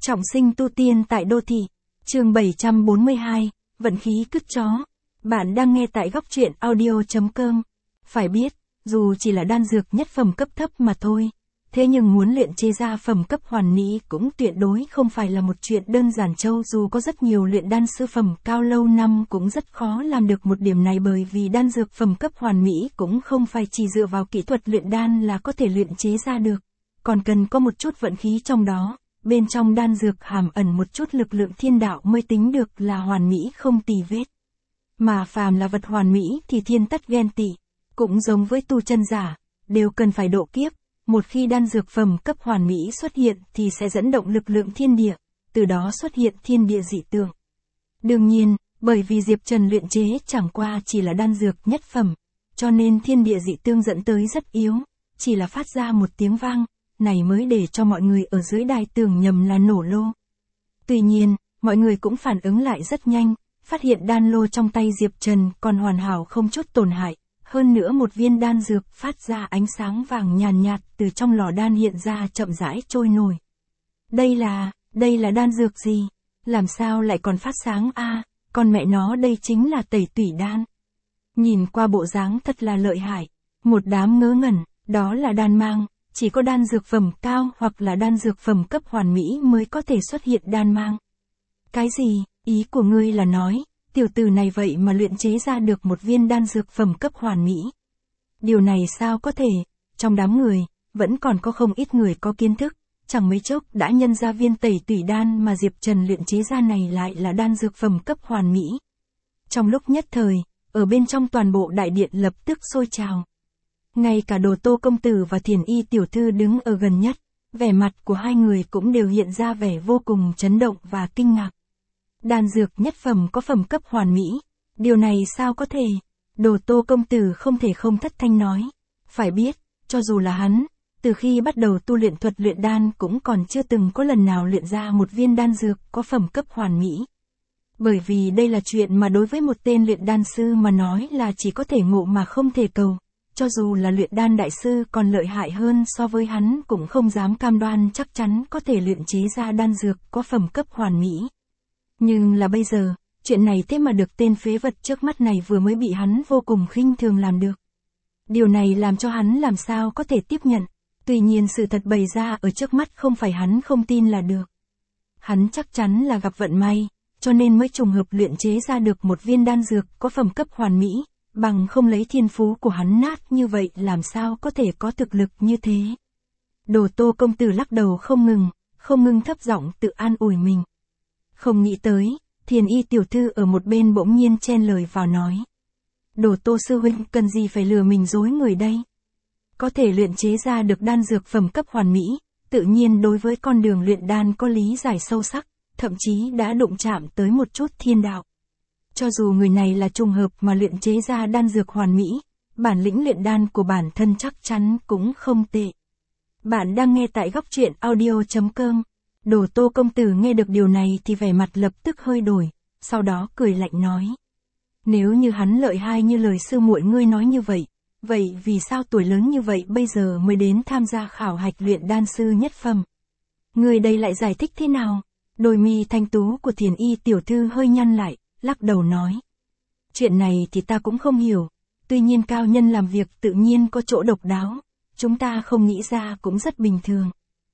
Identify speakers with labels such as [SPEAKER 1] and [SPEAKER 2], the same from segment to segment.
[SPEAKER 1] Trọng sinh tu tiên tại đô thị. Chương 742, vận khí cứt chó. Bạn đang nghe tại góc truyện audio.com. Phải biết, dù chỉ là đan dược nhất phẩm cấp thấp mà thôi, thế nhưng muốn luyện chế ra phẩm cấp hoàn mỹ cũng tuyệt đối không phải là một chuyện đơn giản châu. Dù có rất nhiều luyện đan sư phẩm cao lâu năm cũng rất khó làm được một điểm này, bởi vì đan dược phẩm cấp hoàn mỹ cũng không phải chỉ dựa vào kỹ thuật luyện đan là có thể luyện chế ra được, còn cần có một chút vận khí trong đó. Bên trong đan dược hàm ẩn một chút lực lượng thiên đạo mới tính được là hoàn mỹ không tì vết. Mà phàm là vật hoàn mỹ thì thiên tất ghen tị, cũng giống với tu chân giả, đều cần phải độ kiếp. Một khi đan dược phẩm cấp hoàn mỹ xuất hiện thì sẽ dẫn động lực lượng thiên địa, từ đó xuất hiện thiên địa dị tượng. Đương nhiên, bởi vì Diệp Trần luyện chế chẳng qua chỉ là đan dược nhất phẩm, cho nên thiên địa dị tương dẫn tới rất yếu, chỉ là phát ra một tiếng vang, này mới để cho mọi người ở dưới đài tưởng nhầm là nổ lô. Tuy nhiên, mọi người cũng phản ứng lại rất nhanh, phát hiện đan lô trong tay Diệp Trần còn hoàn hảo không chút tổn hại. Hơn nữa một viên đan dược phát ra ánh sáng vàng nhàn nhạt từ trong lò đan hiện ra chậm rãi trôi nổi. Đây là đan dược gì? Làm sao lại còn phát sáng a? Con mẹ nó, đây chính là tẩy tủy đan. Nhìn qua bộ dáng thật là lợi hại. Một đám ngớ ngẩn, đó là đan mang, chỉ có đan dược phẩm cao hoặc là đan dược phẩm cấp hoàn mỹ mới có thể xuất hiện đan mang. Cái gì? Ý của ngươi là nói, tiểu tử này vậy mà luyện chế ra được một viên đan dược phẩm cấp hoàn mỹ. Điều này sao có thể? Trong đám người, vẫn còn có không ít người có kiến thức, chẳng mấy chốc đã nhân ra viên tẩy tủy đan mà Diệp Trần luyện chế ra này lại là đan dược phẩm cấp hoàn mỹ. Trong lúc nhất thời, ở bên trong toàn bộ đại điện lập tức sôi trào. Ngay cả Đồ Tô công tử và Thiền Y tiểu thư đứng ở gần nhất, vẻ mặt của hai người cũng đều hiện ra vẻ vô cùng chấn động và kinh ngạc. Đan dược nhất phẩm có phẩm cấp hoàn mỹ, điều này sao có thể? Đồ Tô công tử không thể không thất thanh nói. Phải biết, cho dù là hắn, từ khi bắt đầu tu luyện thuật luyện đan cũng còn chưa từng có lần nào luyện ra một viên đan dược có phẩm cấp hoàn mỹ. Bởi vì đây là chuyện mà đối với một tên luyện đan sư mà nói là chỉ có thể ngộ mà không thể cầu. Cho dù là luyện đan đại sư còn lợi hại hơn so với hắn cũng không dám cam đoan chắc chắn có thể luyện chế ra đan dược có phẩm cấp hoàn mỹ. Nhưng là bây giờ, chuyện này thế mà được tên phế vật trước mắt này vừa mới bị hắn vô cùng khinh thường làm được. Điều này làm cho hắn làm sao có thể tiếp nhận. Tuy nhiên sự thật bày ra ở trước mắt không phải hắn không tin là được. Hắn chắc chắn là gặp vận may, cho nên mới trùng hợp luyện chế ra được một viên đan dược có phẩm cấp hoàn mỹ. Bằng không lấy thiên phú của hắn nát như vậy làm sao có thể có thực lực như thế. Đồ Tô công tử lắc đầu không ngừng thấp giọng tự an ủi mình. Không nghĩ tới, Thiền Y tiểu thư ở một bên bỗng nhiên chen lời vào nói. Đồ Tô sư huynh cần gì phải lừa mình dối người đây. Có thể luyện chế ra được đan dược phẩm cấp hoàn mỹ, tự nhiên đối với con đường luyện đan có lý giải sâu sắc, thậm chí đã đụng chạm tới một chút thiên đạo. Cho dù người này là trùng hợp mà luyện chế ra đan dược hoàn mỹ, bản lĩnh luyện đan của bản thân chắc chắn cũng không tệ. Bạn đang nghe tại góc truyện audio.com. Đồ Tô công tử nghe được điều này thì vẻ mặt lập tức hơi đổi, sau đó cười lạnh nói. Nếu như hắn lợi hại như lời sư muội ngươi nói như vậy, vậy vì sao tuổi lớn như vậy bây giờ mới đến tham gia khảo hạch luyện đan sư nhất phẩm? Người đây lại giải thích thế nào? Đôi mi thanh tú của Thiền Y tiểu thư hơi nhăn lại, lắc đầu nói. Chuyện này thì ta cũng không hiểu, tuy nhiên cao nhân làm việc tự nhiên có chỗ độc đáo, chúng ta không nghĩ ra cũng rất bình thường.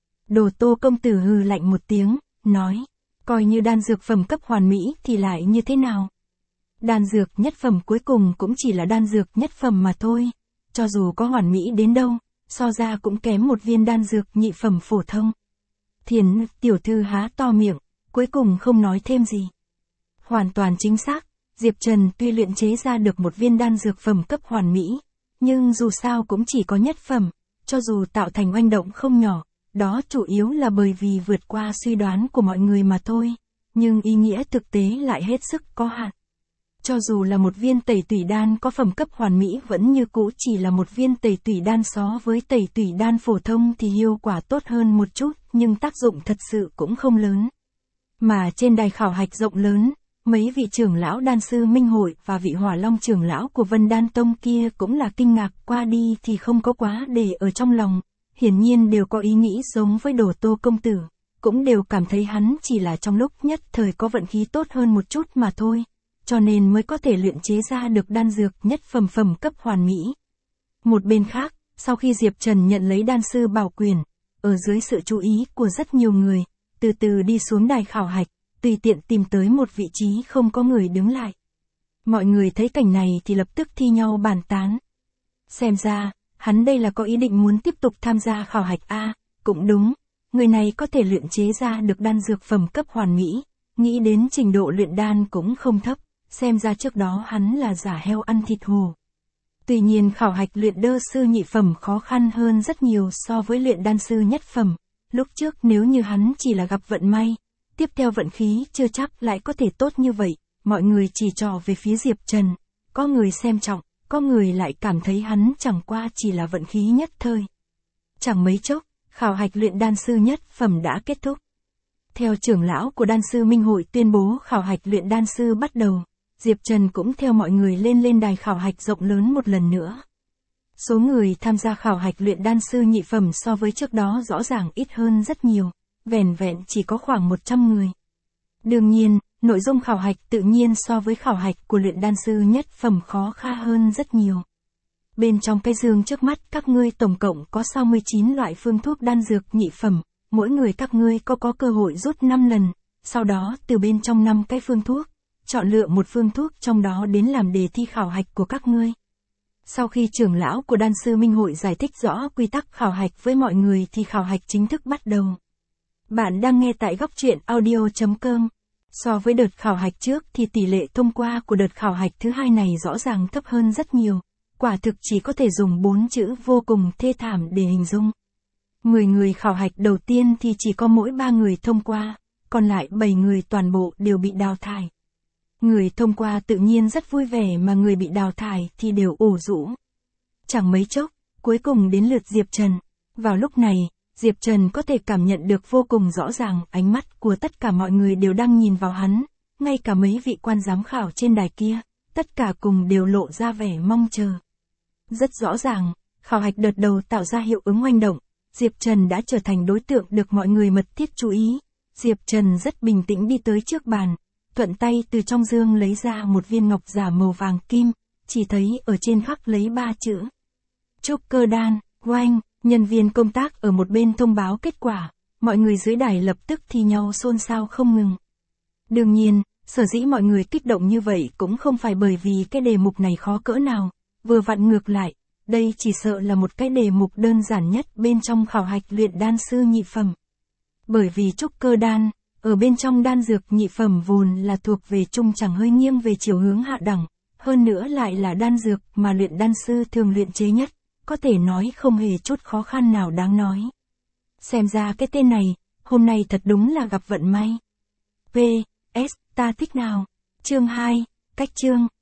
[SPEAKER 1] Đồ Tô công tử hừ lạnh một tiếng, nói, coi như đan dược phẩm cấp hoàn mỹ thì lại như thế nào? Đan dược nhất phẩm cuối cùng cũng chỉ là đan dược nhất phẩm mà thôi, cho dù có hoàn mỹ đến đâu, so ra cũng kém một viên đan dược nhị phẩm phổ thông. Thiền tiểu thư há to miệng, cuối cùng không nói thêm gì. Hoàn toàn chính xác, Diệp Trần tuy luyện chế ra được một viên đan dược phẩm cấp hoàn mỹ, nhưng dù sao cũng chỉ có nhất phẩm, cho dù tạo thành oanh động không nhỏ, đó chủ yếu là bởi vì vượt qua suy đoán của mọi người mà thôi, nhưng ý nghĩa thực tế lại hết sức có hạn. Cho dù là một viên tẩy tủy đan có phẩm cấp hoàn mỹ vẫn như cũ chỉ là một viên tẩy tủy đan, so với tẩy tủy đan phổ thông thì hiệu quả tốt hơn một chút, nhưng tác dụng thật sự cũng không lớn. Mà trên đài khảo hạch rộng lớn, mấy vị trưởng lão đan sư Minh Hội và vị Hỏa Long trưởng lão của Vân Đan Tông kia cũng là kinh ngạc, qua đi thì không có quá để ở trong lòng, hiển nhiên đều có ý nghĩ giống với Đồ Tô công tử. cũng đều cảm thấy hắn chỉ là trong lúc nhất thời có vận khí tốt hơn một chút mà thôi, cho nên mới có thể luyện chế ra được đan dược nhất phẩm cấp hoàn mỹ. Một bên khác, sau khi Diệp Trần nhận lấy đan sư bảo quyền, ở dưới sự chú ý của rất nhiều người, từ từ đi xuống đài khảo hạch, tùy tiện tìm tới một vị trí không có người đứng lại. Mọi người thấy cảnh này thì lập tức thi nhau bàn tán. Xem ra, hắn đây là có ý định muốn tiếp tục tham gia khảo hạch A, cũng đúng, người này có thể luyện chế ra được đan dược phẩm cấp hoàn mỹ, nghĩ đến trình độ luyện đan cũng không thấp, xem ra trước đó hắn là giả heo ăn thịt hổ. Tuy nhiên khảo hạch luyện đơ sư nhị phẩm khó khăn hơn rất nhiều so với luyện đan sư nhất phẩm, lúc trước nếu như hắn chỉ là gặp vận may, tiếp theo vận khí chưa chắc lại có thể tốt như vậy, mọi người chỉ trỏ về phía Diệp Trần, có người xem trọng, có người lại cảm thấy hắn chẳng qua chỉ là vận khí nhất thời. Chẳng mấy chốc, khảo hạch luyện đan sư nhất phẩm đã kết thúc. Theo trưởng lão của đan sư Minh Hội tuyên bố khảo hạch luyện đan sư bắt đầu, Diệp Trần cũng theo mọi người lên đài khảo hạch rộng lớn một lần nữa. Số người tham gia khảo hạch luyện đan sư nhị phẩm so với trước đó rõ ràng ít hơn rất nhiều, vẻn vẹn chỉ có khoảng 100 người. Đương nhiên, nội dung khảo hạch tự nhiên so với khảo hạch của luyện đan sư nhất phẩm khó khăn hơn rất nhiều. Bên trong cái giường trước mắt các ngươi tổng cộng có 69 loại phương thuốc đan dược nhị phẩm, mỗi người các ngươi có cơ hội rút 5 lần, sau đó từ bên trong 5 cái phương thuốc, chọn lựa một phương thuốc trong đó đến làm đề thi khảo hạch của các ngươi. Sau khi trưởng lão của đan sư Minh Hội giải thích rõ quy tắc khảo hạch với mọi người thì khảo hạch chính thức bắt đầu. Bạn đang nghe tại góc truyện audio.com. So với đợt khảo hạch trước thì tỷ lệ thông qua của đợt khảo hạch thứ hai này rõ ràng thấp hơn rất nhiều, quả thực chỉ có thể dùng 4 chữ vô cùng thê thảm để hình dung. 10 người khảo hạch đầu tiên thì chỉ có mỗi 3 người thông qua, còn lại 7 người toàn bộ đều bị đào thải. Người thông qua tự nhiên rất vui vẻ mà người bị đào thải thì đều ủ rũ. Chẳng mấy chốc, cuối cùng đến lượt Diệp Trần. Vào lúc này, Diệp Trần có thể cảm nhận được vô cùng rõ ràng ánh mắt của tất cả mọi người đều đang nhìn vào hắn, ngay cả mấy vị quan giám khảo trên đài kia, tất cả cùng đều lộ ra vẻ mong chờ. Rất rõ ràng, khảo hạch đợt đầu tạo ra hiệu ứng oanh động, Diệp Trần đã trở thành đối tượng được mọi người mật thiết chú ý. Diệp Trần rất bình tĩnh đi tới trước bàn, thuận tay từ trong dương lấy ra một viên ngọc giả màu vàng kim, chỉ thấy ở trên khắc lấy 3 chữ. Trúc cơ đan, oanh, nhân viên công tác ở một bên thông báo kết quả, mọi người dưới đài lập tức thi nhau xôn xao không ngừng. Đương nhiên, sở dĩ mọi người kích động như vậy cũng không phải bởi vì cái đề mục này khó cỡ nào, vừa vặn ngược lại, đây chỉ sợ là một cái đề mục đơn giản nhất bên trong khảo hạch luyện đan sư nhị phẩm. Bởi vì trúc cơ đan, ở bên trong đan dược nhị phẩm vốn là thuộc về trung chẳng hơi nghiêng về chiều hướng hạ đẳng, hơn nữa lại là đan dược mà luyện đan sư thường luyện chế nhất, có thể nói không hề chút khó khăn nào đáng nói. Xem ra cái tên này, hôm nay thật đúng là gặp vận may. PS, ta thích nào. Chương 2, cách chương.